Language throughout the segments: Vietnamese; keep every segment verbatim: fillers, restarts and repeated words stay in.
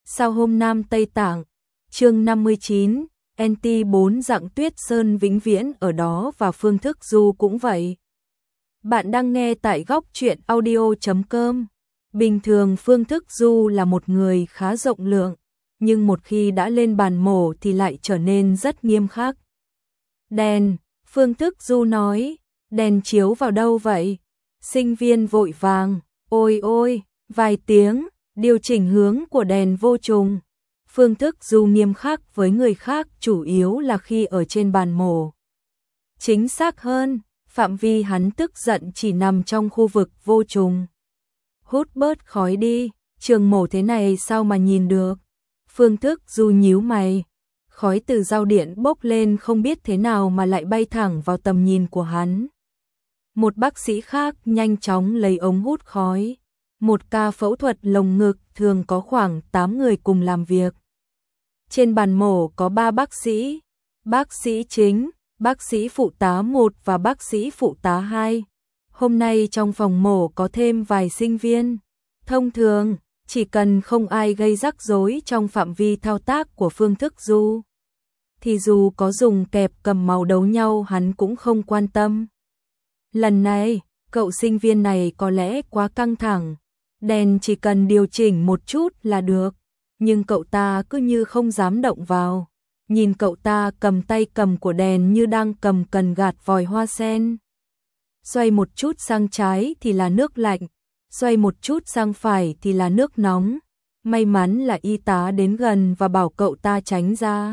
Sao hôm Nam Tây Tạng, chương năm mươi chín, en tê bốn dạng Tuyết Sơn vĩnh viễn ở đó và Phương Thức Du cũng vậy. Bạn đang nghe tại góc truyện audio chấm com. Bình thường Phương Thức Du là một người khá rộng lượng, nhưng một khi đã lên bàn mổ thì lại trở nên rất nghiêm khắc. Đèn, Phương Thức Du nói, đèn chiếu vào đâu vậy? Sinh viên vội vàng, ôi ôi, vài tiếng, điều chỉnh hướng của đèn vô trùng. Phương Thức Du nghiêm khắc với người khác chủ yếu là khi ở trên bàn mổ. Chính xác hơn, phạm vi hắn tức giận chỉ nằm trong khu vực vô trùng. Hút bớt khói đi, trường mổ thế này sao mà nhìn được? Phương Thức Du nhíu mày. Khói từ dao điện bốc lên không biết thế nào mà lại bay thẳng vào tầm nhìn của hắn. Một bác sĩ khác nhanh chóng lấy ống hút khói. Một ca phẫu thuật lồng ngực thường có khoảng tám người cùng làm việc. Trên bàn mổ có ba bác sĩ, bác sĩ chính, bác sĩ phụ tá một và bác sĩ phụ tá hai. Hôm nay trong phòng mổ có thêm vài sinh viên. Thông thường, chỉ cần không ai gây rắc rối trong phạm vi thao tác của Phương Thức Du, thì dù có dùng kẹp cầm máu đấu nhau hắn cũng không quan tâm. Lần này, cậu sinh viên này có lẽ quá căng thẳng, đèn chỉ cần điều chỉnh một chút là được, nhưng cậu ta cứ như không dám động vào. Nhìn cậu ta cầm tay cầm của đèn như đang cầm cần gạt vòi hoa sen. Xoay một chút sang trái thì là nước lạnh, xoay một chút sang phải thì là nước nóng. May mắn là y tá đến gần và bảo cậu ta tránh ra.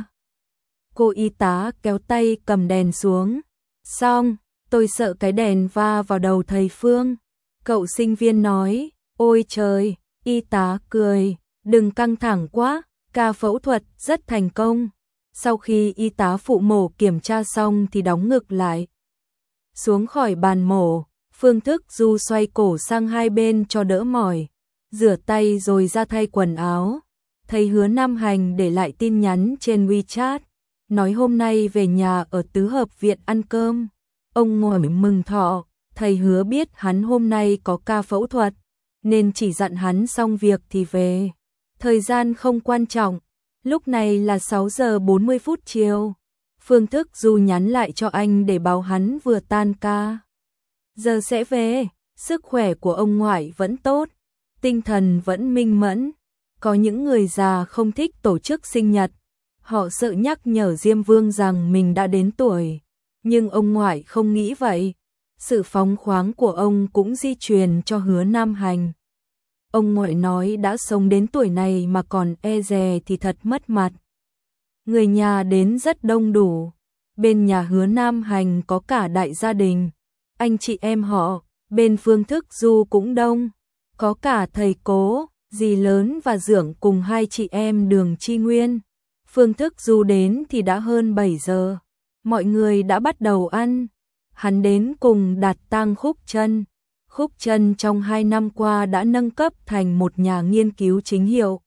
Cô y tá kéo tay cầm đèn xuống. Xong, tôi sợ cái đèn va vào đầu thầy Phương. Cậu sinh viên nói, ôi trời, y tá cười, đừng căng thẳng quá, ca phẫu thuật rất thành công. Sau khi y tá phụ mổ kiểm tra xong thì đóng ngực lại. Xuống khỏi bàn mổ, Phương Thức Du xoay cổ sang hai bên cho đỡ mỏi, rửa tay rồi ra thay quần áo. Thầy Hứa Nam Hành để lại tin nhắn trên WeChat, nói hôm nay về nhà ở tứ hợp viện ăn cơm. Ông ngồi mừng thọ, thầy Hứa biết hắn hôm nay có ca phẫu thuật, nên chỉ dặn hắn xong việc thì về. Thời gian không quan trọng, lúc này là sáu giờ bốn mươi phút chiều. Phương Thức Du nhắn lại cho anh để báo hắn vừa tan ca giờ sẽ về. Sức khỏe của ông ngoại vẫn tốt, tinh thần vẫn minh mẫn. Có những người già không thích tổ chức sinh nhật, họ sợ nhắc nhở Diêm Vương rằng mình đã đến tuổi, nhưng ông ngoại không nghĩ vậy. Sự phóng khoáng của ông cũng di truyền cho Hứa Nam Hành. Ông ngoại nói đã sống đến tuổi này mà còn e dè thì thật mất mặt. Người nhà đến rất đông đủ. Bên nhà Hứa Nam Hành có cả đại gia đình, anh chị em họ. Bên Phương Thức Du cũng đông, có cả thầy cố, dì lớn và dượng cùng hai chị em Đường Chi Nguyên. Phương Thức Du đến thì đã hơn bảy giờ. Mọi người đã bắt đầu ăn. Hắn đến cùng Đạt Tang Khúc Chân. Khúc Chân trong hai năm qua đã nâng cấp thành một nhà nghiên cứu chính hiệu.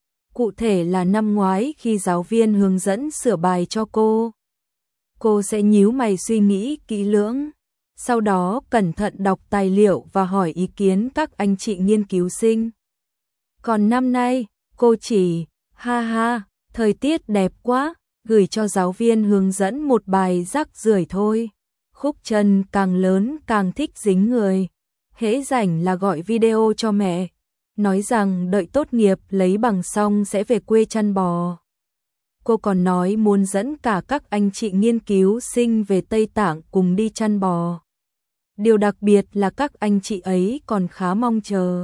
Cụ thể là năm ngoái khi giáo viên hướng dẫn sửa bài cho cô, cô sẽ nhíu mày suy nghĩ kỹ lưỡng, sau đó cẩn thận đọc tài liệu và hỏi ý kiến các anh chị nghiên cứu sinh. Còn năm nay, cô chỉ, ha ha, thời tiết đẹp quá, gửi cho giáo viên hướng dẫn một bài rác rưởi thôi. Khúc Chân càng lớn càng thích dính người, hễ rảnh là gọi video cho mẹ, nói rằng đợi tốt nghiệp lấy bằng xong sẽ về quê chăn bò. Cô còn nói muốn dẫn cả các anh chị nghiên cứu sinh về Tây Tạng cùng đi chăn bò. Điều đặc biệt là các anh chị ấy còn khá mong chờ.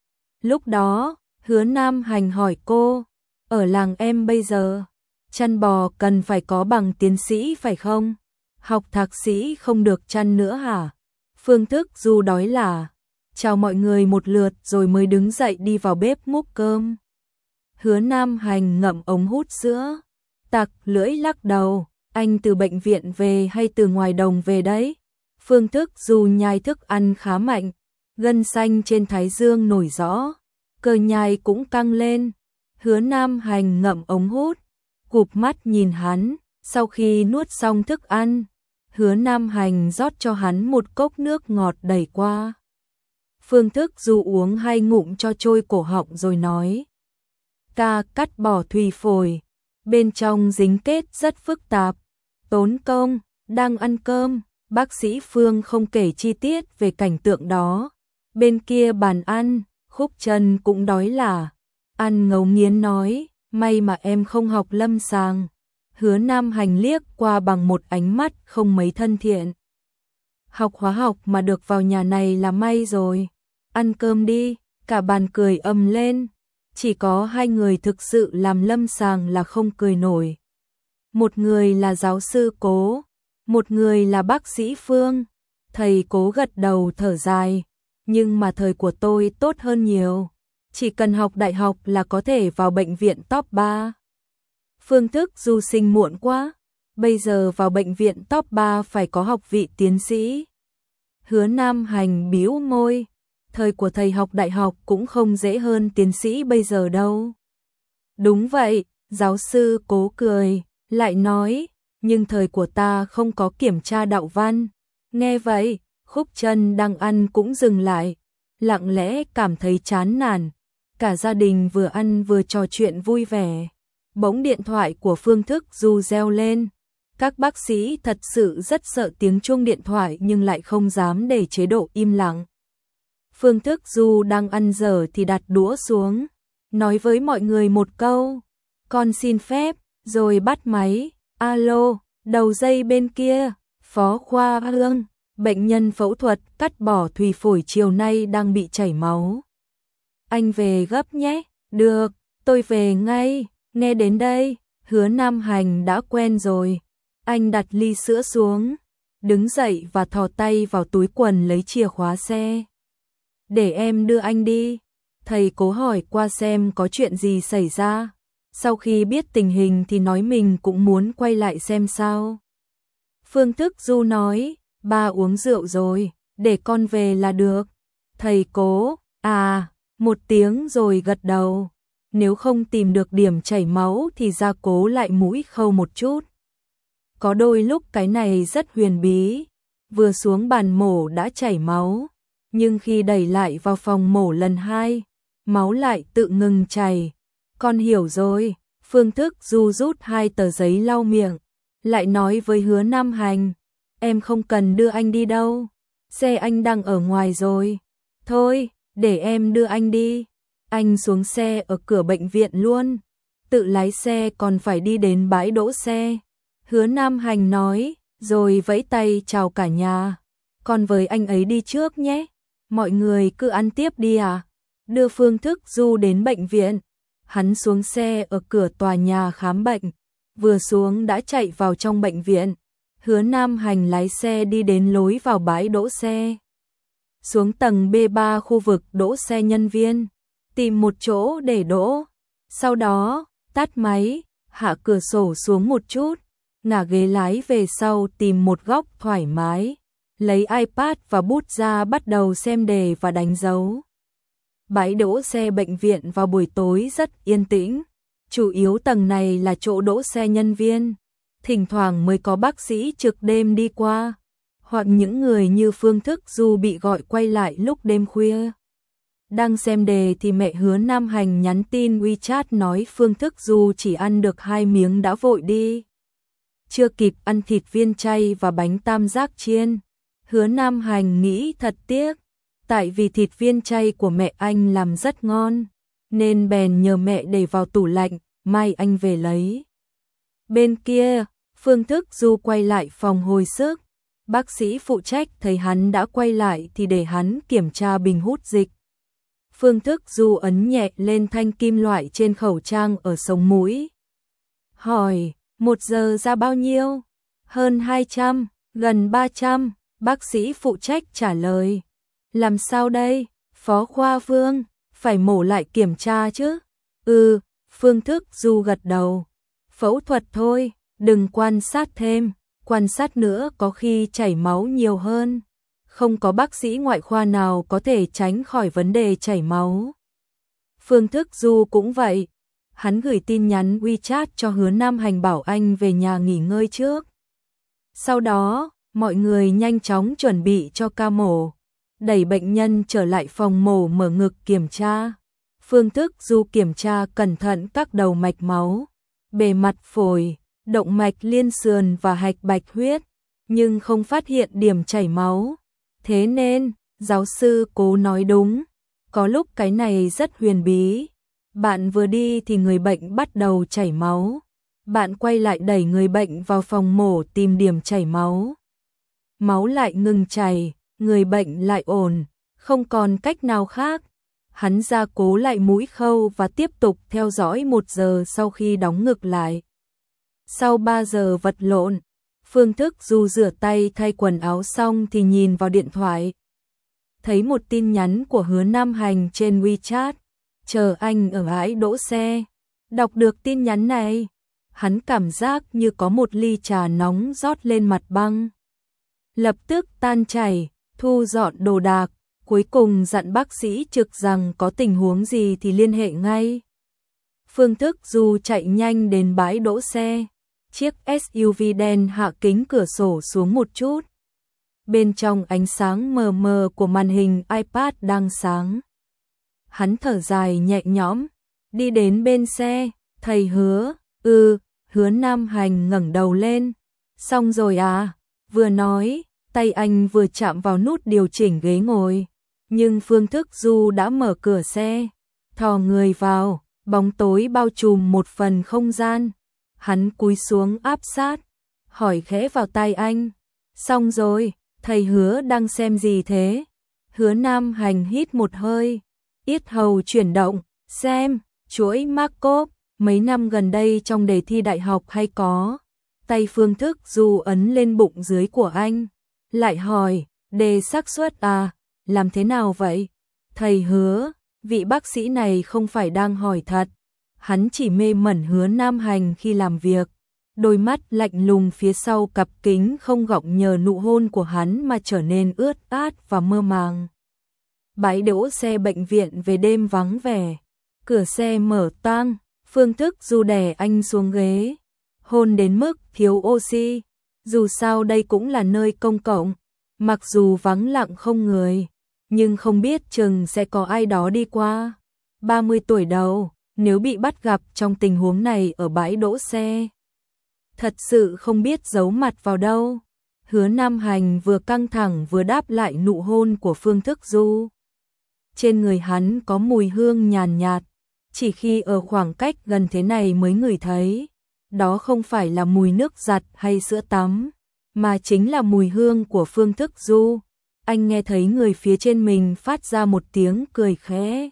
Lúc đó, Hứa Nam Hành hỏi cô, ở làng em bây giờ, chăn bò cần phải có bằng tiến sĩ phải không? Học thạc sĩ không được chăn nữa hả? Phương Thức Du đói là, chào mọi người một lượt rồi mới đứng dậy đi vào bếp múc cơm. Hứa Nam Hành ngậm ống hút sữa, tặc lưỡi lắc đầu, anh từ bệnh viện về hay từ ngoài đồng về đấy? Phương Thức Du nhai thức ăn khá mạnh, gân xanh trên thái dương nổi rõ, cơ nhai cũng căng lên. Hứa Nam Hành ngậm ống hút, cụp mắt nhìn hắn. Sau khi nuốt xong thức ăn, Hứa Nam Hành rót cho hắn một cốc nước ngọt đẩy qua. Phương Thức Du uống hai ngụm cho trôi cổ họng rồi nói, ca cắt bỏ thùy phổi, bên trong dính kết rất phức tạp, tốn công, đang ăn cơm, bác sĩ Phương không kể chi tiết về cảnh tượng đó. Bên kia bàn ăn, Khúc Trần cũng đói là, ăn ngấu nghiến nói, may mà em không học lâm sàng. Hứa Nam Hành liếc qua bằng một ánh mắt không mấy thân thiện. Học hóa học mà được vào nhà này là may rồi. Ăn cơm đi, cả bàn cười ầm lên. Chỉ có hai người thực sự làm lâm sàng là không cười nổi. Một người là giáo sư Cố, một người là bác sĩ Phương. Thầy Cố gật đầu thở dài, nhưng mà thời của tôi tốt hơn nhiều. Chỉ cần học đại học là có thể vào bệnh viện top ba. Phương Thức Du sinh muộn quá, bây giờ vào bệnh viện top ba phải có học vị tiến sĩ. Hứa Nam Hành bĩu môi, thời của thầy học đại học cũng không dễ hơn tiến sĩ bây giờ đâu. Đúng vậy, giáo sư Cố cười, lại nói, nhưng thời của ta không có kiểm tra đạo văn. Nghe vậy, Khúc Trần đang ăn cũng dừng lại, lặng lẽ cảm thấy chán nản. Cả gia đình vừa ăn vừa trò chuyện vui vẻ. Bỗng điện thoại của Phương Thức Du reo lên. Các bác sĩ thật sự rất sợ tiếng chuông điện thoại nhưng lại không dám để chế độ im lặng. Phương Thức Du đang ăn dở thì đặt đũa xuống, nói với mọi người một câu, con xin phép, rồi bắt máy. Alo, đầu dây bên kia, Phó Khoa Hương, bệnh nhân phẫu thuật cắt bỏ thùy phổi chiều nay đang bị chảy máu. Anh về gấp nhé. Được, tôi về ngay. Nghe đến đây, Hứa Nam Hành đã quen rồi. Anh đặt ly sữa xuống, đứng dậy và thò tay vào túi quần lấy chìa khóa xe. Để em đưa anh đi. Thầy Cố hỏi qua xem có chuyện gì xảy ra. Sau khi biết tình hình thì nói mình cũng muốn quay lại xem sao. Phương Thức Du nói, ba uống rượu rồi, để con về là được. Thầy Cố, à, một tiếng rồi gật đầu. Nếu không tìm được điểm chảy máu thì gia cố lại mũi khâu một chút. Có đôi lúc cái này rất huyền bí. Vừa xuống bàn mổ đã chảy máu, nhưng khi đẩy lại vào phòng mổ lần hai, máu lại tự ngừng chảy. Con hiểu rồi. Phương Thức Du rút hai tờ giấy lau miệng, lại nói với Hứa Nam Hành, em không cần đưa anh đi đâu, xe anh đang ở ngoài rồi. Thôi, để em đưa anh đi. Anh xuống xe ở cửa bệnh viện luôn, tự lái xe còn phải đi đến bãi đỗ xe. Hứa Nam Hành nói, rồi vẫy tay chào cả nhà. Con với anh ấy đi trước nhé, mọi người cứ ăn tiếp đi à. Đưa Phương Thức Du đến bệnh viện. Hắn xuống xe ở cửa tòa nhà khám bệnh, vừa xuống đã chạy vào trong bệnh viện. Hứa Nam Hành lái xe đi đến lối vào bãi đỗ xe. Xuống tầng B ba khu vực đỗ xe nhân viên, tìm một chỗ để đỗ. Sau đó, tắt máy, hạ cửa sổ xuống một chút, ngả ghế lái về sau tìm một góc thoải mái, lấy iPad và bút ra bắt đầu xem đề và đánh dấu. Bãi đỗ xe bệnh viện vào buổi tối rất yên tĩnh, chủ yếu tầng này là chỗ đỗ xe nhân viên, thỉnh thoảng mới có bác sĩ trực đêm đi qua, hoặc những người như Phương Thức Du bị gọi quay lại lúc đêm khuya. Đang xem đề thì mẹ Hứa Nam Hành nhắn tin WeChat nói Phương Thức Du chỉ ăn được hai miếng đã vội đi. Chưa kịp ăn thịt viên chay và bánh tam giác chiên. Hứa Nam Hành nghĩ thật tiếc, tại vì thịt viên chay của mẹ anh làm rất ngon, nên bèn nhờ mẹ để vào tủ lạnh, mai anh về lấy. Bên kia, Phương Thức Du quay lại phòng hồi sức. Bác sĩ phụ trách thấy hắn đã quay lại thì để hắn kiểm tra bình hút dịch. Phương Thức Du ấn nhẹ lên thanh kim loại trên khẩu trang ở sống mũi. Hỏi, một giờ ra bao nhiêu? Hơn hai trăm, gần ba trăm, bác sĩ phụ trách trả lời. Làm sao đây, Phó Khoa Phương, phải mổ lại kiểm tra chứ? Ừ, Phương Thức Du gật đầu. Phẫu thuật thôi, đừng quan sát thêm, quan sát nữa có khi chảy máu nhiều hơn. Không có bác sĩ ngoại khoa nào có thể tránh khỏi vấn đề chảy máu. Phương Thức Du cũng vậy. Hắn gửi tin nhắn WeChat cho Hứa Nam Hành bảo anh về nhà nghỉ ngơi trước. Sau đó, mọi người nhanh chóng chuẩn bị cho ca mổ, đẩy bệnh nhân trở lại phòng mổ mở ngực kiểm tra. Phương Thức Du kiểm tra cẩn thận các đầu mạch máu, bề mặt phổi, động mạch liên sườn và hạch bạch huyết, nhưng không phát hiện điểm chảy máu. Thế nên, giáo sư Cố nói đúng, có lúc cái này rất huyền bí. Bạn vừa đi thì người bệnh bắt đầu chảy máu. Bạn quay lại đẩy người bệnh vào phòng mổ tìm điểm chảy máu. Máu lại ngừng chảy, người bệnh lại ổn, không còn cách nào khác. Hắn gia cố lại mũi khâu và tiếp tục theo dõi một giờ sau khi đóng ngực lại. Sau ba giờ vật lộn, Phương Thức Du rửa tay thay quần áo xong thì nhìn vào điện thoại. Thấy một tin nhắn của Hứa Nam Hành trên WeChat, chờ anh ở bãi đỗ xe. Đọc được tin nhắn này, hắn cảm giác như có một ly trà nóng rót lên mặt băng. Lập tức tan chảy, thu dọn đồ đạc, cuối cùng dặn bác sĩ trực rằng có tình huống gì thì liên hệ ngay. Phương Thức Du chạy nhanh đến bãi đỗ xe, chiếc ét u vê đen hạ kính cửa sổ xuống một chút. Bên trong ánh sáng mờ mờ của màn hình iPad đang sáng. Hắn thở dài nhẹ nhõm, đi đến bên xe, thầy Hứa, ừ, Hứa Nam Hành ngẩng đầu lên. Xong rồi à? Vừa nói, tay anh vừa chạm vào nút điều chỉnh ghế ngồi. Nhưng Phương Thức Du đã mở cửa xe, thò người vào, bóng tối bao trùm một phần không gian. Hắn cúi xuống áp sát, hỏi khẽ vào tai anh. Xong rồi, thầy Hứa đang xem gì thế? Hứa Nam Hành hít một hơi, yết hầu chuyển động, xem, chuỗi Markov, mấy năm gần đây trong đề thi đại học hay có. Tay Phương Thức Du ấn lên bụng dưới của anh, lại hỏi, đề xác suất à, làm thế nào vậy? Thầy Hứa, vị bác sĩ này không phải đang hỏi thật. Hắn chỉ mê mẩn Hứa Nam Hành khi làm việc. Đôi mắt lạnh lùng phía sau cặp kính không gọng nhờ nụ hôn của hắn mà trở nên ướt át và mơ màng. Bãi đỗ xe bệnh viện về đêm vắng vẻ. Cửa xe mở toang, Phương Thức Du đè anh xuống ghế. Hôn đến mức thiếu oxy. Dù sao đây cũng là nơi công cộng. Mặc dù vắng lặng không người, nhưng không biết chừng sẽ có ai đó đi qua. ba mươi tuổi đầu, nếu bị bắt gặp trong tình huống này ở bãi đỗ xe, thật sự không biết giấu mặt vào đâu. Hứa Nam Hành vừa căng thẳng vừa đáp lại nụ hôn của Phương Thức Du. Trên người hắn có mùi hương nhàn nhạt, chỉ khi ở khoảng cách gần thế này mới ngửi thấy. Đó không phải là mùi nước giặt hay sữa tắm, mà chính là mùi hương của Phương Thức Du. Anh nghe thấy người phía trên mình phát ra một tiếng cười khẽ.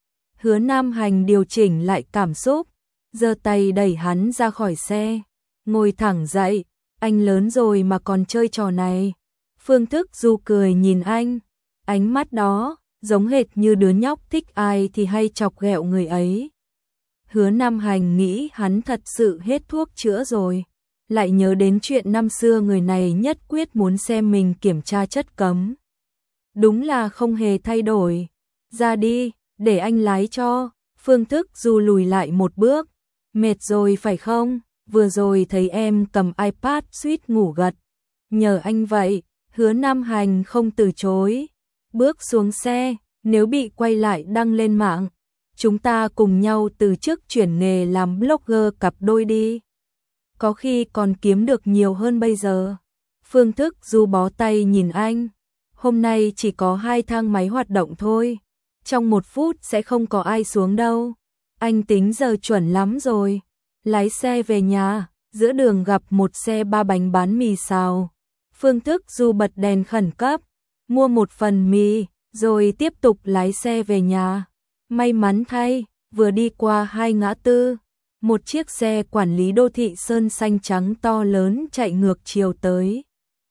Hứa Nam Hành điều chỉnh lại cảm xúc, giơ tay đẩy hắn ra khỏi xe, ngồi thẳng dậy. Anh lớn rồi mà còn chơi trò này. Phương Thức Du cười nhìn anh, ánh mắt đó giống hệt như đứa nhóc thích ai thì hay chọc ghẹo người ấy. Hứa Nam Hành nghĩ hắn thật sự hết thuốc chữa rồi, lại nhớ đến chuyện năm xưa người này nhất quyết muốn xem mình kiểm tra chất cấm. Đúng là không hề thay đổi. Ra đi, để anh lái cho. Phương Thức Du lùi lại một bước. Mệt rồi phải không? Vừa rồi thấy em cầm iPad suýt ngủ gật. Nhờ anh vậy. Hứa Nam Hành không từ chối. Bước xuống xe, nếu bị quay lại đăng lên mạng, chúng ta cùng nhau từ chức chuyển nghề làm blogger cặp đôi đi. Có khi còn kiếm được nhiều hơn bây giờ. Phương Thức Du bó tay nhìn anh. Hôm nay chỉ có hai thang máy hoạt động thôi. Trong một phút sẽ không có ai xuống đâu. Anh tính giờ chuẩn lắm rồi. Lái xe về nhà, giữa đường gặp một xe ba bánh bán mì xào. Phương Thức Du bật đèn khẩn cấp, mua một phần mì, rồi tiếp tục lái xe về nhà. May mắn thay, vừa đi qua hai ngã tư, một chiếc xe quản lý đô thị sơn xanh trắng to lớn chạy ngược chiều tới.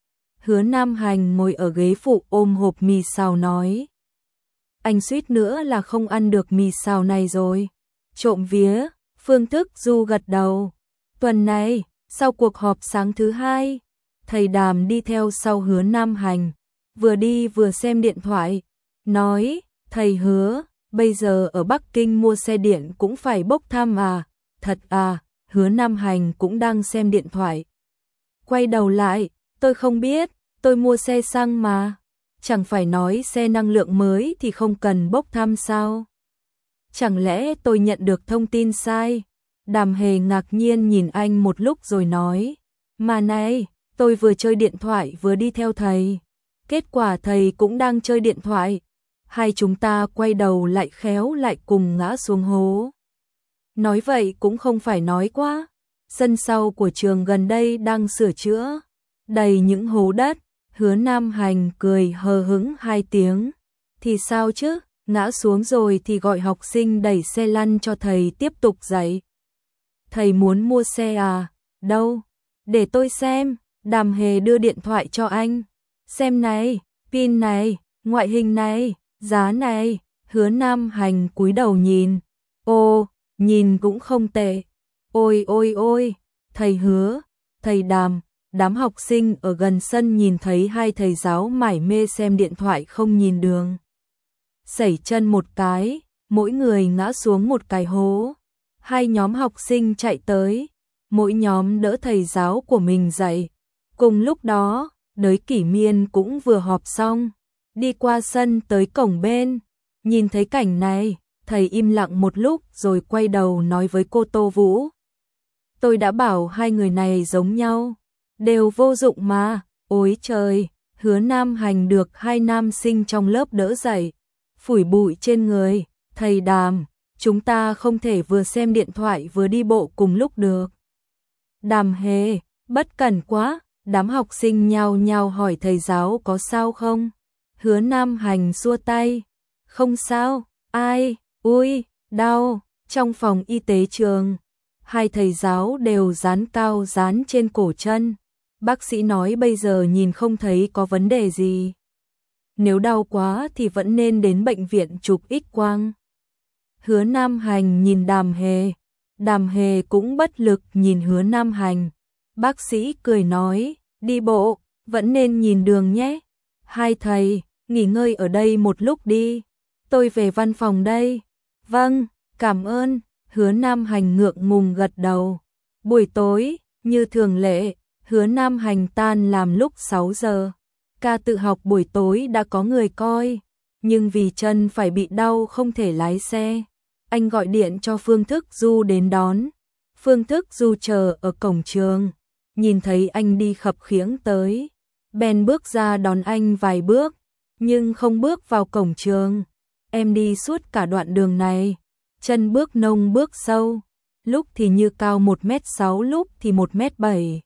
Hứa Nam Hành ngồi ở ghế phụ ôm hộp mì xào nói. Anh suýt nữa là không ăn được mì xào này rồi. Trộm vía, Phương Thức Du gật đầu. Tuần này, sau cuộc họp sáng thứ hai, thầy Đàm đi theo sau Hứa Nam Hành, vừa đi vừa xem điện thoại, nói, thầy Hứa, bây giờ ở Bắc Kinh mua xe điện cũng phải bốc thăm à? Thật à? Hứa Nam Hành cũng đang xem điện thoại. Quay đầu lại, tôi không biết, tôi mua xe xăng mà. Chẳng phải nói xe năng lượng mới thì không cần bốc thăm sao? Chẳng lẽ tôi nhận được thông tin sai? Đàm Hề ngạc nhiên nhìn anh một lúc rồi nói, mà này, tôi vừa chơi điện thoại vừa đi theo thầy. Kết quả thầy cũng đang chơi điện thoại. Hai chúng ta quay đầu lại khéo lại cùng ngã xuống hố. Nói vậy cũng không phải nói quá. Sân sau của trường gần đây đang sửa chữa, đầy những hố đất. Hứa Nam Hành cười hờ hững hai tiếng. Thì sao chứ, ngã xuống rồi thì gọi học sinh đẩy xe lăn cho thầy tiếp tục dạy. Thầy muốn mua xe à? Đâu? Để tôi xem. Đàm Hề đưa điện thoại cho anh. Xem này, pin này, ngoại hình này, giá này. Hứa Nam Hành cúi đầu nhìn. Ồ, nhìn cũng không tệ. Ôi ôi ôi, thầy Hứa, thầy Đàm. Đám học sinh ở gần sân nhìn thấy hai thầy giáo mải mê xem điện thoại không nhìn đường. Sẩy chân một cái, mỗi người ngã xuống một cái hố. Hai nhóm học sinh chạy tới, mỗi nhóm đỡ thầy giáo của mình dậy. Cùng lúc đó, Đới Kỷ Miên cũng vừa họp xong, đi qua sân tới cổng bên. Nhìn thấy cảnh này, thầy im lặng một lúc rồi quay đầu nói với cô Tô Vũ. Tôi đã bảo hai người này giống nhau, đều vô dụng mà. Ôi trời, Hứa Nam Hành được hai nam sinh trong lớp đỡ dậy, phủi bụi trên người. Thầy Đàm, chúng ta không thể vừa xem điện thoại vừa đi bộ cùng lúc được. Đàm Hề, bất cẩn quá. Đám học sinh nhao nhao hỏi thầy giáo có sao không. Hứa Nam Hành xua tay. Không sao. Ai? Ui, đau. Trong phòng y tế trường, hai thầy giáo đều dán cao dán trên cổ chân. Bác sĩ nói bây giờ nhìn không thấy có vấn đề gì. Nếu đau quá thì vẫn nên đến bệnh viện chụp X-quang. Hứa Nam Hành nhìn Đàm Hề. Đàm Hề cũng bất lực nhìn Hứa Nam Hành. Bác sĩ cười nói, đi bộ, vẫn nên nhìn đường nhé. Hai thầy, nghỉ ngơi ở đây một lúc đi. Tôi về văn phòng đây. Vâng, cảm ơn. Hứa Nam Hành ngượng ngùng gật đầu. Buổi tối, như thường lệ, Hứa Nam Hành tan làm lúc sáu giờ. Ca tự học buổi tối đã có người coi, nhưng vì chân phải bị đau không thể lái xe. Anh gọi điện cho Phương Thức Du đến đón. Phương Thức Du chờ ở cổng trường, nhìn thấy anh đi khập khiễng tới, bèn bước ra đón anh vài bước, nhưng không bước vào cổng trường. Em đi suốt cả đoạn đường này, chân bước nông bước sâu, lúc thì như cao một mét sáu, lúc thì một mét bảy.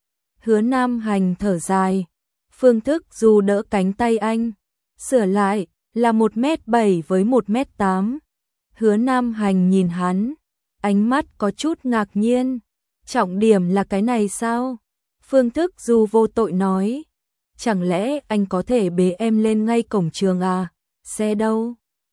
Hứa Nam Hành thở dài. Phương Thức Du đỡ cánh tay anh, sửa lại là một mét bảy với một mét tám. Hứa Nam Hành nhìn hắn, ánh mắt có chút ngạc nhiên. Trọng điểm là cái này sao? Phương Thức Du vô tội nói. Chẳng lẽ anh có thể bế em lên ngay cổng trường à? Xe đâu?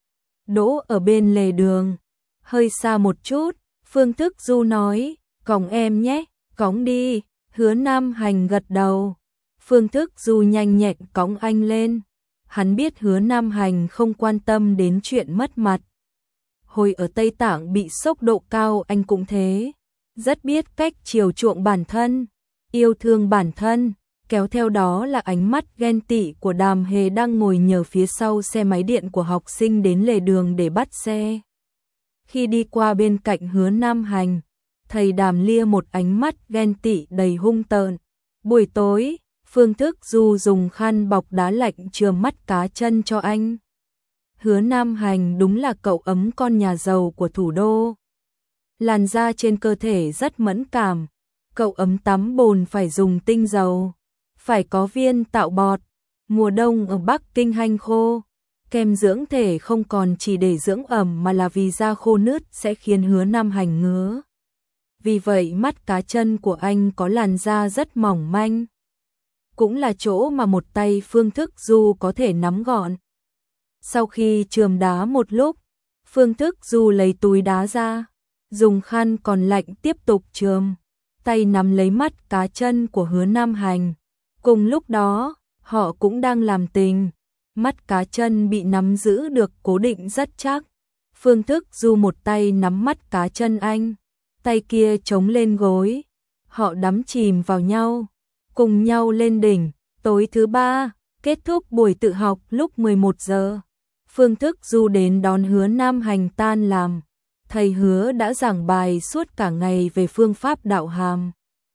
Đỗ ở bên lề đường, hơi xa một chút. Phương Thức Du nói, cõng em nhé, cõng đi. Hứa Nam Hành gật đầu. Phương Thức Du nhanh nhẹn cõng anh lên. Hắn biết Hứa Nam Hành không quan tâm đến chuyện mất mặt. Hồi ở Tây Tạng bị sốc độ cao anh cũng thế. Rất biết cách chiều chuộng bản thân, yêu thương bản thân. Kéo theo đó là ánh mắt ghen tị của Đàm Hề đang ngồi nhờ phía sau xe máy điện của học sinh đến lề đường để bắt xe. Khi đi qua bên cạnh Hứa Nam Hành, thầy Đàm lia một ánh mắt ghen tị đầy hung tợn. Buổi tối, Phương Thức Du dùng khăn bọc đá lạnh chườm mắt cá chân cho anh. Hứa Nam Hành đúng là cậu ấm con nhà giàu của thủ đô. Làn da trên cơ thể rất mẫn cảm. Cậu ấm tắm bồn phải dùng tinh dầu, phải có viên tạo bọt. Mùa đông ở Bắc Kinh hanh khô, kem dưỡng thể không còn chỉ để dưỡng ẩm mà là vì da khô nứt sẽ khiến Hứa Nam Hành ngứa. Vì vậy mắt cá chân của anh có làn da rất mỏng manh. Cũng là chỗ mà một tay Phương Thức Du có thể nắm gọn. Sau khi chườm đá một lúc, Phương Thức Du lấy túi đá ra, dùng khăn còn lạnh tiếp tục chườm, tay nắm lấy mắt cá chân của Hứa Nam Hành. Cùng lúc đó, họ cũng đang làm tình. Mắt cá chân bị nắm giữ được cố định rất chắc. Phương Thức Du một tay nắm mắt cá chân anh, tay kia chống lên gối. Họ đắm chìm vào nhau, cùng nhau lên đỉnh. Tối thứ ba, kết thúc buổi tự học lúc mười một giờ. Phương Thức Du đến đón Hứa Nam Hành tan làm. Thầy Hứa đã giảng bài suốt cả ngày về phương pháp đạo hàm.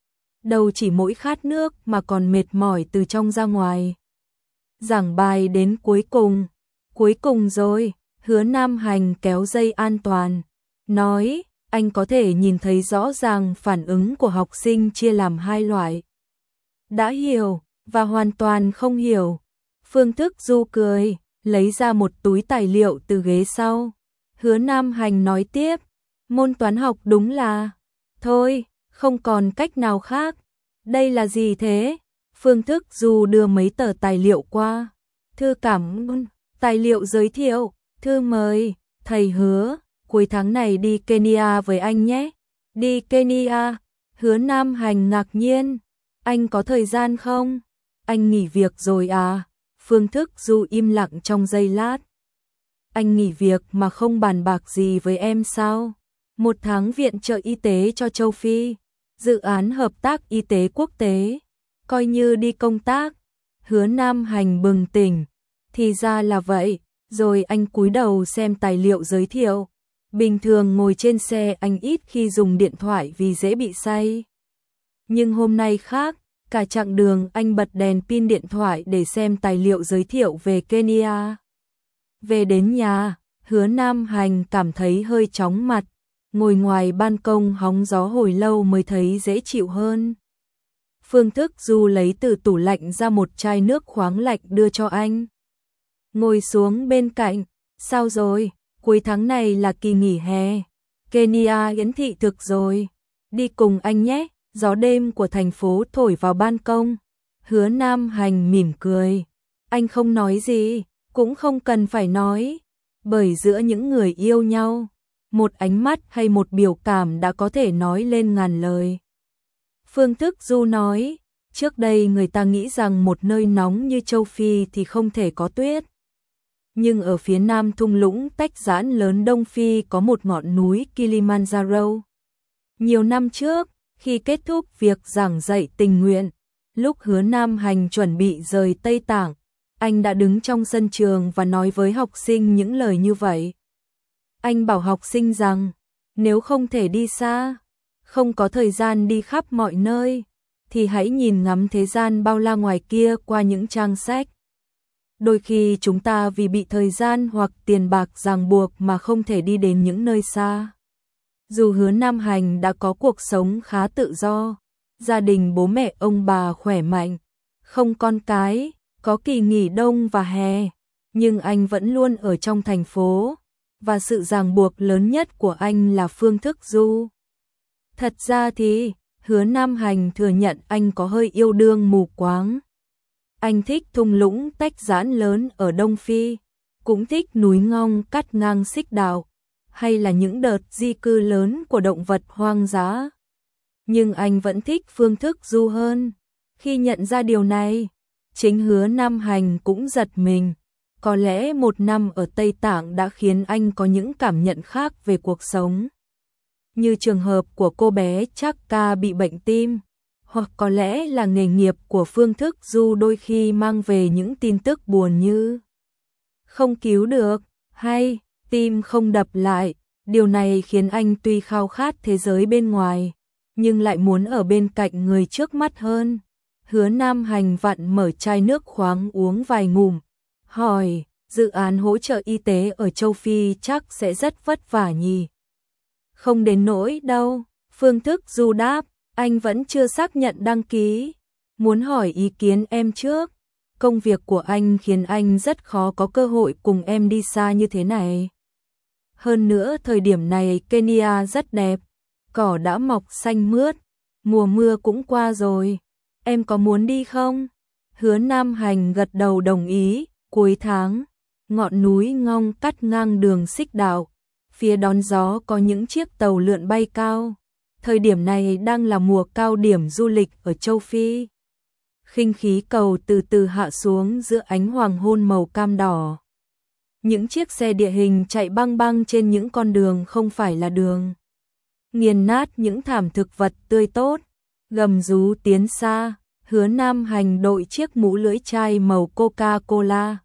Đầu chỉ mỗi khát nước mà còn mệt mỏi từ trong ra ngoài. Giảng bài đến cuối cùng. Cuối cùng rồi, Hứa Nam Hành kéo dây an toàn. Nói, anh có thể nhìn thấy rõ ràng phản ứng của học sinh chia làm hai loại. Đã hiểu, và hoàn toàn không hiểu. Phương Thức Du cười, lấy ra một túi tài liệu từ ghế sau. Hứa Nam Hành nói tiếp, môn toán học đúng là... Thôi, không còn cách nào khác. Đây là gì thế? Phương Thức Du đưa mấy tờ tài liệu qua. Thư cảm ơn, tài liệu giới thiệu, thư mời, thầy Hứa, cuối tháng này đi Kenya với anh nhé. Đi Kenya? Hứa Nam Hành ngạc nhiên. Anh có thời gian không? Anh nghỉ việc rồi à? Phương Thức Du im lặng trong giây lát. Anh nghỉ việc mà không bàn bạc gì với em sao? Một tháng viện trợ y tế cho châu Phi, dự án hợp tác y tế quốc tế, coi như đi công tác. Hứa Nam Hành bừng tỉnh, thì ra là vậy, rồi anh cúi đầu xem tài liệu giới thiệu. Bình thường ngồi trên xe anh ít khi dùng điện thoại vì dễ bị say. Nhưng hôm nay khác, cả chặng đường anh bật đèn pin điện thoại để xem tài liệu giới thiệu về Kenya. Về đến nhà, Hứa Nam Hành cảm thấy hơi chóng mặt, ngồi ngoài ban công hóng gió hồi lâu mới thấy dễ chịu hơn. Phương Thức Du lấy từ tủ lạnh ra một chai nước khoáng lạnh đưa cho anh. Ngồi xuống bên cạnh, sao rồi, cuối tháng này là kỳ nghỉ hè, Kenya yến thị thực rồi, đi cùng anh nhé. Gió đêm của thành phố thổi vào ban công. Hứa Nam Hành mỉm cười. Anh không nói gì, cũng không cần phải nói. Bởi giữa những người yêu nhau, một ánh mắt hay một biểu cảm đã có thể nói lên ngàn lời. Phương Thức Du nói, trước đây người ta nghĩ rằng một nơi nóng như châu Phi thì không thể có tuyết. Nhưng ở phía nam thung lũng tách giãn lớn Đông Phi có một ngọn núi Kilimanjaro. Nhiều năm trước, khi kết thúc việc giảng dạy tình nguyện, lúc Hứa Nam Hành chuẩn bị rời Tây Tạng, anh đã đứng trong sân trường và nói với học sinh những lời như vậy. Anh bảo học sinh rằng, nếu không thể đi xa, không có thời gian đi khắp mọi nơi, thì hãy nhìn ngắm thế gian bao la ngoài kia qua những trang sách. Đôi khi chúng ta vì bị thời gian hoặc tiền bạc ràng buộc mà không thể đi đến những nơi xa. Dù Hứa Nam Hành đã có cuộc sống khá tự do, gia đình bố mẹ ông bà khỏe mạnh, không con cái, có kỳ nghỉ đông và hè, nhưng anh vẫn luôn ở trong thành phố, và sự ràng buộc lớn nhất của anh là Phương Thức Du. Thật ra thì, Hứa Nam Hành thừa nhận anh có hơi yêu đương mù quáng. Anh thích thung lũng tách giãn lớn ở Đông Phi, cũng thích núi ngong cắt ngang xích đạo, hay là những đợt di cư lớn của động vật hoang dã. Nhưng anh vẫn thích Phương Thức Du hơn. Khi nhận ra điều này, chính Hứa Nam Hành cũng giật mình. Có lẽ một năm ở Tây Tạng đã khiến anh có những cảm nhận khác về cuộc sống. Như trường hợp của cô bé Chaka bị bệnh tim, hoặc có lẽ là nghề nghiệp của Phương Thức Du đôi khi mang về những tin tức buồn như không cứu được, hay tim không đập lại. Điều này khiến anh tuy khao khát thế giới bên ngoài, nhưng lại muốn ở bên cạnh người trước mắt hơn. Hứa Nam Hành vặn mở chai nước khoáng uống vài ngụm, hỏi, dự án hỗ trợ y tế ở châu Phi chắc sẽ rất vất vả nhỉ? Không đến nỗi đâu, Phương Thức Du đáp, anh vẫn chưa xác nhận đăng ký, muốn hỏi ý kiến em trước. Công việc của anh khiến anh rất khó có cơ hội cùng em đi xa như thế này. Hơn nữa thời điểm này Kenya rất đẹp, cỏ đã mọc xanh mướt, mùa mưa cũng qua rồi. Em có muốn đi không? Hứa Nam Hành gật đầu đồng ý. Cuối tháng, ngọn núi ngong cắt ngang đường xích đạo, phía đón gió có những chiếc tàu lượn bay cao. Thời điểm này đang là mùa cao điểm du lịch ở châu Phi. Khinh khí cầu từ từ hạ xuống giữa ánh hoàng hôn màu cam đỏ. Những chiếc xe địa hình chạy băng băng trên những con đường không phải là đường. Nghiền nát những thảm thực vật tươi tốt, gầm rú tiến xa. Hứa Nam Hành đội chiếc mũ lưỡi chai màu Coca-Cola.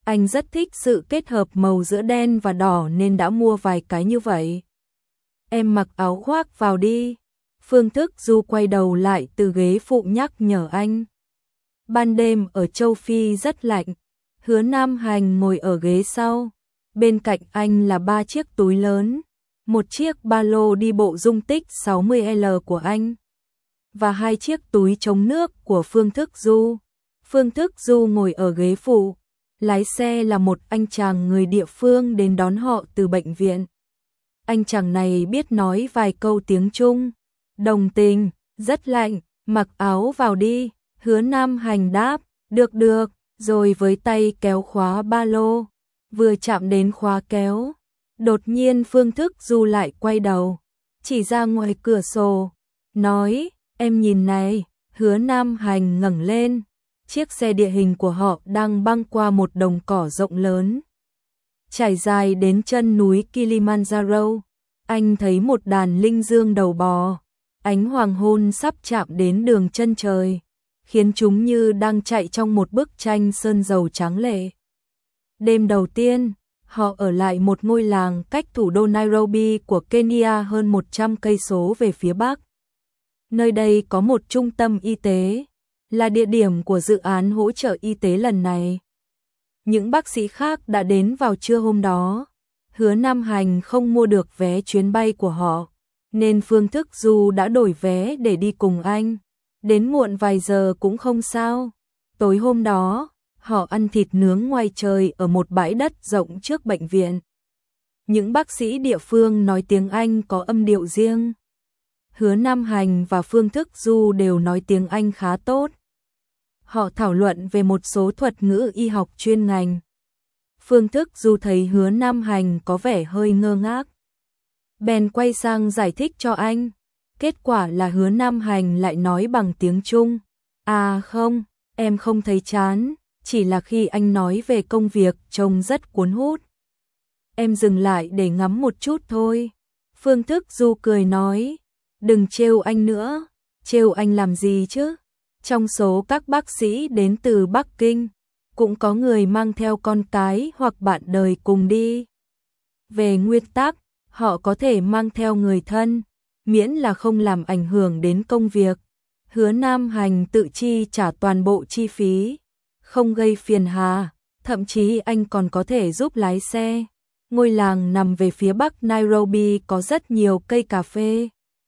Anh rất thích sự kết hợp màu giữa đen và đỏ nên đã mua vài cái như vậy. Em mặc áo khoác vào đi. Phương Thức Du quay đầu lại từ ghế phụ nhắc nhở anh. Ban đêm ở châu Phi rất lạnh. Hứa Nam Hành ngồi ở ghế sau. Bên cạnh anh là ba chiếc túi lớn. Một chiếc ba lô đi bộ dung tích sáu mươi lăm của anh. Và hai chiếc túi chống nước của Phương Thức Du. Phương Thức Du ngồi ở ghế phụ. Lái xe là một anh chàng người địa phương đến đón họ từ bệnh viện. Anh chàng này biết nói vài câu tiếng Trung. Đồng tình, rất lạnh, mặc áo vào đi. Hứa Nam Hành đáp, được được, rồi với tay kéo khóa ba lô. Vừa chạm đến khóa kéo, đột nhiên Phương Thức Du lại quay đầu, chỉ ra ngoài cửa sổ, nói, em nhìn này. Hứa Nam Hành ngẩng lên, chiếc xe địa hình của họ đang băng qua một đồng cỏ rộng lớn, trải dài đến chân núi Kilimanjaro. Anh thấy một đàn linh dương đầu bò, ánh hoàng hôn sắp chạm đến đường chân trời, khiến chúng như đang chạy trong một bức tranh sơn dầu tráng lệ. Đêm đầu tiên, họ ở lại một ngôi làng cách thủ đô Nairobi của Kenya hơn một trăm cây số về phía bắc. Nơi đây có một trung tâm y tế, là địa điểm của dự án hỗ trợ y tế lần này. Những bác sĩ khác đã đến vào trưa hôm đó. Hứa Nam Hành không mua được vé chuyến bay của họ, nên Phương Thức Du đã đổi vé để đi cùng anh. Đến muộn vài giờ cũng không sao. Tối hôm đó, họ ăn thịt nướng ngoài trời ở một bãi đất rộng trước bệnh viện. Những bác sĩ địa phương nói tiếng Anh có âm điệu riêng. Hứa Nam Hành và Phương Thức Du đều nói tiếng Anh khá tốt. Họ thảo luận về một số thuật ngữ y học chuyên ngành. Phương Thức Du thấy Hứa Nam Hành có vẻ hơi ngơ ngác, bèn quay sang giải thích cho anh. Kết quả là Hứa Nam Hành lại nói bằng tiếng Trung. À không, em không thấy chán, chỉ là khi anh nói về công việc trông rất cuốn hút. Em dừng lại để ngắm một chút thôi. Phương Thức Du cười nói, đừng trêu anh nữa. Trêu anh làm gì chứ? Trong số các bác sĩ đến từ Bắc Kinh, cũng có người mang theo con cái hoặc bạn đời cùng đi. Về nguyên tắc, họ có thể mang theo người thân, miễn là không làm ảnh hưởng đến công việc. Hứa Nam Hành tự chi trả toàn bộ chi phí, không gây phiền hà, thậm chí anh còn có thể giúp lái xe. Ngôi làng nằm về phía bắc Nairobi có rất nhiều cây cà phê,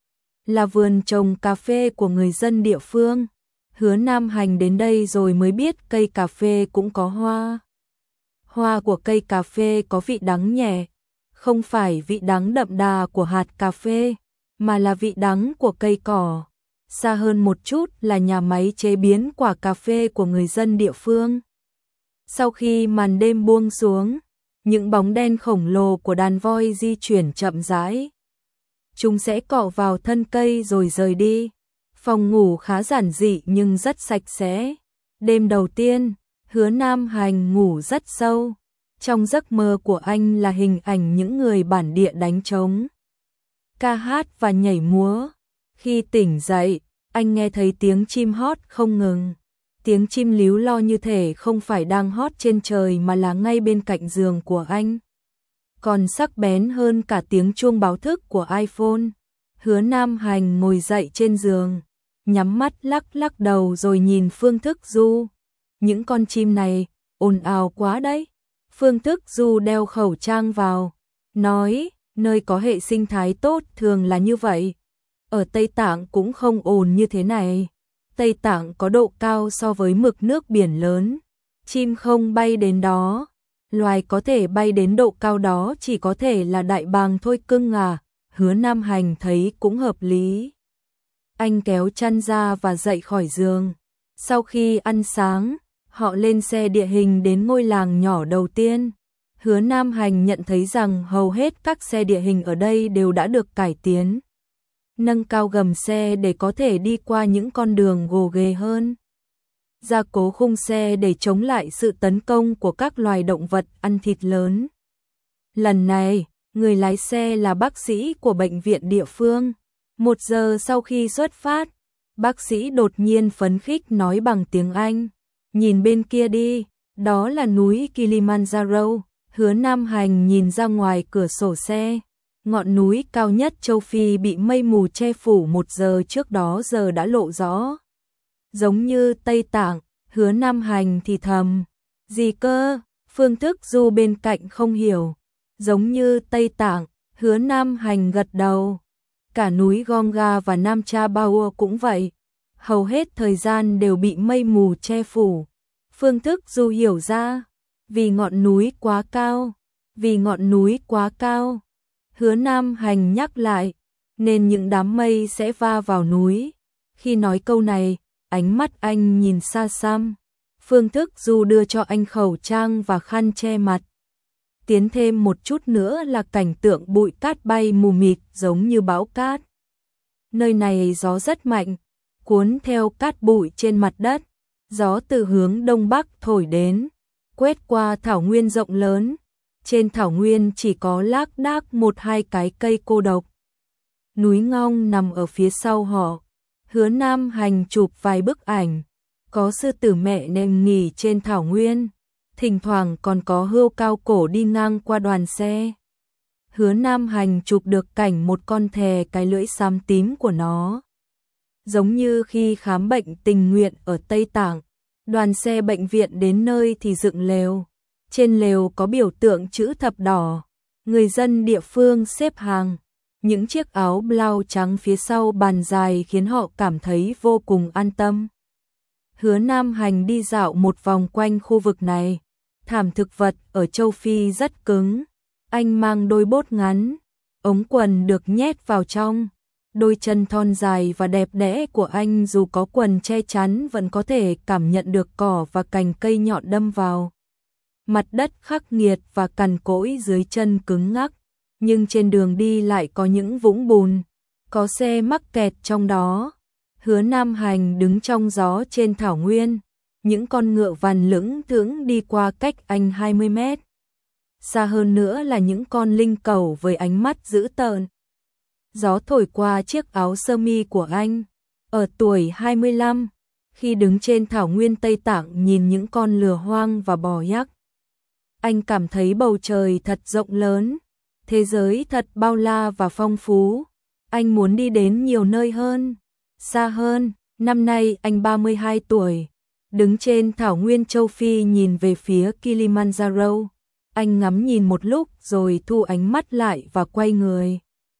là vườn trồng cà phê của người dân địa phương. Hứa Nam Hành đến đây rồi mới biết cây cà phê cũng có hoa. Hoa của cây cà phê có vị đắng nhẹ, không phải vị đắng đậm đà của hạt cà phê, mà là vị đắng của cây cỏ. Xa hơn một chút là nhà máy chế biến quả cà phê của người dân địa phương. Sau khi màn đêm buông xuống, những bóng đen khổng lồ của đàn voi di chuyển chậm rãi. Chúng sẽ cọ vào thân cây rồi rời đi. Phòng ngủ khá giản dị nhưng rất sạch sẽ. Đêm đầu tiên, Hứa Nam Hành ngủ rất sâu. Trong giấc mơ của anh là hình ảnh những người bản địa đánh trống, ca hát và nhảy múa. Khi tỉnh dậy, anh nghe thấy tiếng chim hót không ngừng. Tiếng chim líu lo như thể không phải đang hót trên trời mà là ngay bên cạnh giường của anh. Còn sắc bén hơn cả tiếng chuông báo thức của iPhone. Hứa Nam Hành ngồi dậy trên giường, nhắm mắt lắc lắc đầu rồi nhìn Phương Thức Du. Những con chim này, ồn ào quá đấy. Phương Thức Du đeo khẩu trang vào, nói, nơi có hệ sinh thái tốt thường là như vậy. Ở Tây Tạng cũng không ồn như thế này. Tây Tạng có độ cao so với mực nước biển lớn. Chim không bay đến đó. Loài có thể bay đến độ cao đó chỉ có thể là đại bàng thôi cưng à. Hứa Nam Hành thấy cũng hợp lý. Anh kéo chăn ra và dậy khỏi giường. Sau khi ăn sáng, họ lên xe địa hình đến ngôi làng nhỏ đầu tiên. Hứa Nam Hành nhận thấy rằng hầu hết các xe địa hình ở đây đều đã được cải tiến, nâng cao gầm xe để có thể đi qua những con đường gồ ghề hơn, gia cố khung xe để chống lại sự tấn công của các loài động vật ăn thịt lớn. Lần này, người lái xe là bác sĩ của bệnh viện địa phương. Một giờ sau khi xuất phát, bác sĩ đột nhiên phấn khích nói bằng tiếng Anh, nhìn bên kia đi, Đó là núi Kilimanjaro. Hứa Nam Hành nhìn ra ngoài cửa sổ xe. Ngọn núi cao nhất châu Phi bị mây mù che phủ một giờ trước đó giờ đã lộ rõ. Giống như Tây Tạng, Hứa Nam Hành thì thầm. Gì cơ? Phương Thức Du bên cạnh không hiểu. Giống như Tây Tạng, Hứa Nam Hành gật đầu. Cả núi Gonga và Nam Cha Bao cũng vậy. Hầu hết thời gian đều bị mây mù che phủ. Phương Thức Du hiểu ra. Vì ngọn núi quá cao. Vì ngọn núi quá cao. Hứa Nam Hành nhắc lại. Nên những đám mây sẽ va vào núi. Khi nói câu này, ánh mắt anh nhìn xa xăm. Phương Thức Du đưa cho anh khẩu trang và khăn che mặt. Tiến thêm một chút nữa là cảnh tượng bụi cát bay mù mịt giống như bão cát. Nơi này gió rất mạnh, cuốn theo cát bụi trên mặt đất. Gió từ hướng đông bắc thổi đến, quét qua thảo nguyên rộng lớn. Trên thảo nguyên chỉ có lác đác một hai cái cây cô độc. Núi Ngong nằm ở phía sau họ. Hứa Nam Hành chụp vài bức ảnh. Có sư tử mẹ nằm nghỉ trên thảo nguyên. Thỉnh thoảng còn có hươu cao cổ đi ngang qua đoàn xe. Hứa Nam Hành chụp được cảnh một con thè cái lưỡi xám tím của nó. Giống như khi khám bệnh tình nguyện ở Tây Tạng, đoàn xe bệnh viện đến nơi thì dựng lều. Trên lều có biểu tượng chữ thập đỏ. Người dân địa phương xếp hàng. Những chiếc áo blau trắng phía sau bàn dài khiến họ cảm thấy vô cùng an tâm. Hứa Nam Hành đi dạo một vòng quanh khu vực này. Thảm thực vật ở châu Phi rất cứng. Anh mang đôi bốt ngắn, ống quần được nhét vào trong. Đôi chân thon dài và đẹp đẽ của anh dù có quần che chắn vẫn có thể cảm nhận được cỏ và cành cây nhọn đâm vào. Mặt đất khắc nghiệt và cằn cỗi dưới chân cứng ngắc, nhưng trên đường đi lại có những vũng bùn, có xe mắc kẹt trong đó. Hứa Nam Hành đứng trong gió trên thảo nguyên, những con ngựa vằn lững thững đi qua cách anh hai mươi mét. Xa hơn nữa là những con linh cẩu với ánh mắt dữ tợn. Gió thổi qua chiếc áo sơ mi của anh. Ở tuổi hai mươi lăm, khi đứng trên thảo nguyên Tây Tạng nhìn những con lừa hoang và bò yack, anh cảm thấy bầu trời thật rộng lớn, thế giới thật bao la và phong phú. Anh muốn đi đến nhiều nơi hơn, xa hơn. Năm nay anh ba mươi hai tuổi, đứng trên thảo nguyên châu Phi nhìn về phía Kilimanjaro. Anh ngắm nhìn một lúc rồi thu ánh mắt lại và quay người.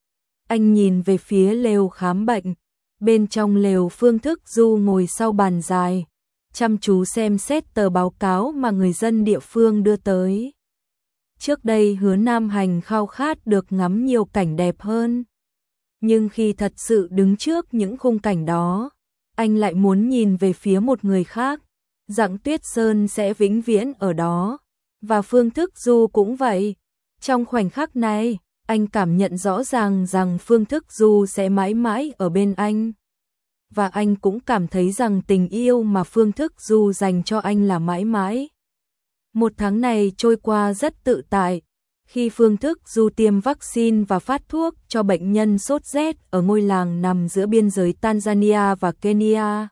Anh nhìn về phía lều khám bệnh. Bên trong lều Phương Thức Du ngồi sau bàn dài, chăm chú xem xét tờ báo cáo mà người dân địa phương đưa tới. Trước đây Hứa Nam Hành khao khát được ngắm nhiều cảnh đẹp hơn. Nhưng khi thật sự đứng trước những khung cảnh đó, anh lại muốn nhìn về phía một người khác. Dặng Tuyết Sơn sẽ vĩnh viễn ở đó. Và Phương Thức Du cũng vậy. Trong khoảnh khắc này, anh cảm nhận rõ ràng rằng Phương Thức Du sẽ mãi mãi ở bên anh. Và anh cũng cảm thấy rằng tình yêu mà Phương Thức Du dành cho anh là mãi mãi. Một tháng này trôi qua rất tự tại. Khi Phương Thức Du tiêm vaccine và phát thuốc cho bệnh nhân sốt rét ở ngôi làng nằm giữa biên giới Tanzania và Kenya,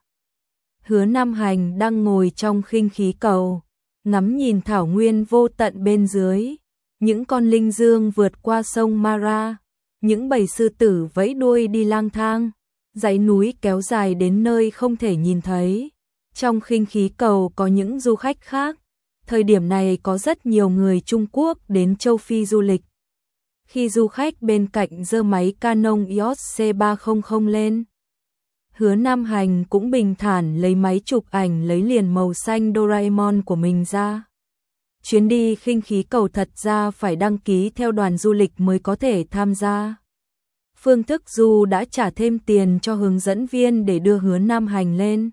Hứa Nam Hành đang ngồi trong khinh khí cầu, ngắm nhìn thảo nguyên vô tận bên dưới. Những con linh dương vượt qua sông Mara, những bầy sư tử vẫy đuôi đi lang thang, dãy núi kéo dài đến nơi không thể nhìn thấy. Trong khinh khí cầu có những du khách khác. Thời điểm này có rất nhiều người Trung Quốc đến châu Phi du lịch. Khi du khách bên cạnh giơ máy Canon e o s C ba trăm lên, Hứa Nam Hành cũng bình thản lấy máy chụp ảnh lấy liền màu xanh Doraemon của mình ra. Chuyến đi khinh khí cầu thật ra phải đăng ký theo đoàn du lịch mới có thể tham gia. Phương Thức Du đã trả thêm tiền cho hướng dẫn viên để đưa Hứa Nam Hành lên.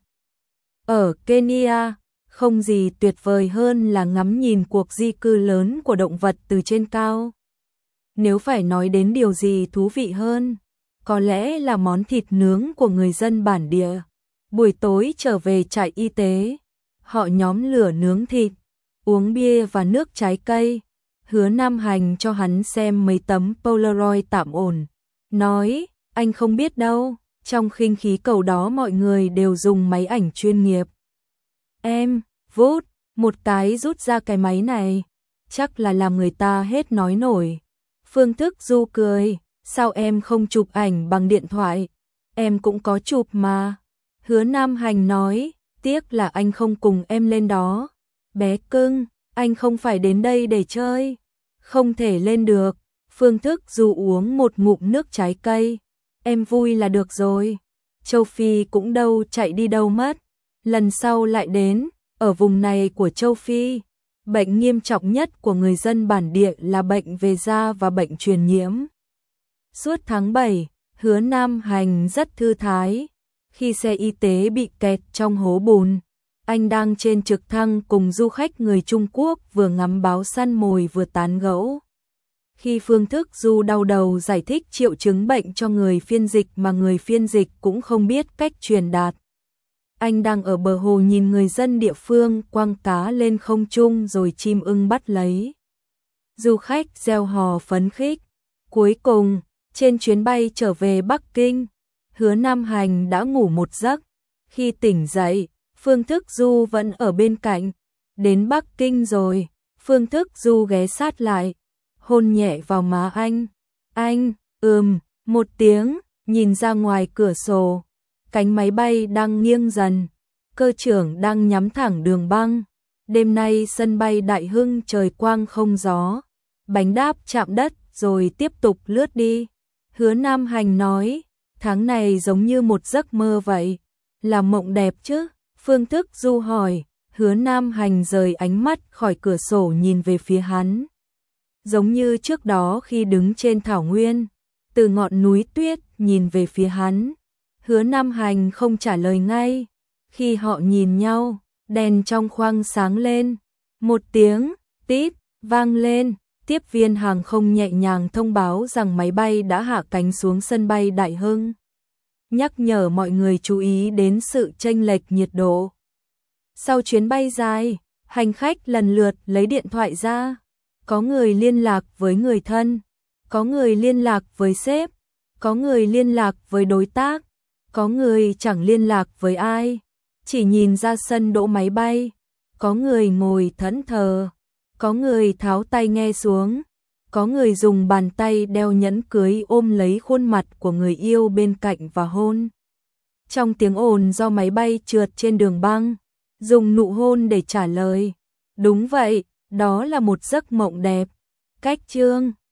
Ở Kenya, không gì tuyệt vời hơn là ngắm nhìn cuộc di cư lớn của động vật từ trên cao. Nếu phải nói đến điều gì thú vị hơn, có lẽ là món thịt nướng của người dân bản địa. Buổi tối trở về trại y tế, họ nhóm lửa nướng thịt, uống bia và nước trái cây. Hứa Nam Hành cho hắn xem mấy tấm Polaroid tạm ổn, nói, anh không biết đâu, trong khinh khí cầu đó mọi người đều dùng máy ảnh chuyên nghiệp. Em, vút, một cái rút ra cái máy này, chắc là làm người ta hết nói nổi. Phương Thức Du cười, sao em không chụp ảnh bằng điện thoại, em cũng có chụp mà. Hứa Nam Hành nói, tiếc là anh không cùng em lên đó. Bé cưng, anh không phải đến đây để chơi. Không thể lên được. Phương Thức Du uống một ngụm nước trái cây. Em vui là được rồi. Châu Phi cũng đâu chạy đi đâu mất. Lần sau lại đến, ở vùng này của Châu Phi, bệnh nghiêm trọng nhất của người dân bản địa là bệnh về da và bệnh truyền nhiễm. Suốt tháng bảy, Hứa Nam Hành rất thư thái. Khi xe y tế bị kẹt trong hố bùn, anh đang trên trực thăng cùng du khách người Trung Quốc vừa ngắm báo săn mồi vừa tán gẫu. Khi Phương Thức Du đau đầu giải thích triệu chứng bệnh cho người phiên dịch mà người phiên dịch cũng không biết cách truyền đạt. Anh đang ở bờ hồ nhìn người dân địa phương quăng cá lên không trung rồi chim ưng bắt lấy. Du khách reo hò phấn khích. Cuối cùng, trên chuyến bay trở về Bắc Kinh, Hứa Nam Hành đã ngủ một giấc. Khi tỉnh dậy, Phương Thức Du vẫn ở bên cạnh. Đến Bắc Kinh rồi, Phương Thức Du ghé sát lại, hôn nhẹ vào má anh. Anh, ừm, một tiếng, nhìn ra ngoài cửa sổ. Cánh máy bay đang nghiêng dần, cơ trưởng đang nhắm thẳng đường băng. Đêm nay sân bay Đại Hưng trời quang không gió, bánh đáp chạm đất rồi tiếp tục lướt đi. Hứa Nam Hành nói, tháng này giống như một giấc mơ vậy, là mộng đẹp chứ? Phương Thức Du hỏi. Hứa Nam Hành rời ánh mắt khỏi cửa sổ nhìn về phía hắn. Giống như trước đó khi đứng trên thảo nguyên, từ ngọn núi tuyết nhìn về phía hắn. Hứa Nam Hành không trả lời ngay. Khi họ nhìn nhau, đèn trong khoang sáng lên. Một tiếng tít vang lên, tiếp viên hàng không nhẹ nhàng thông báo rằng máy bay đã hạ cánh xuống sân bay Đại Hưng, nhắc nhở mọi người chú ý đến sự chênh lệch nhiệt độ. Sau chuyến bay dài, hành khách lần lượt lấy điện thoại ra. Có người liên lạc với người thân, có người liên lạc với sếp, có người liên lạc với đối tác, có người chẳng liên lạc với ai, chỉ nhìn ra sân đỗ máy bay. Có người ngồi thẫn thờ, có người tháo tai nghe xuống, có người dùng bàn tay đeo nhẫn cưới ôm lấy khuôn mặt của người yêu bên cạnh và hôn. Trong tiếng ồn do máy bay trượt trên đường băng, dùng nụ hôn để trả lời. Đúng vậy, đó là một giấc mộng đẹp. Cách chương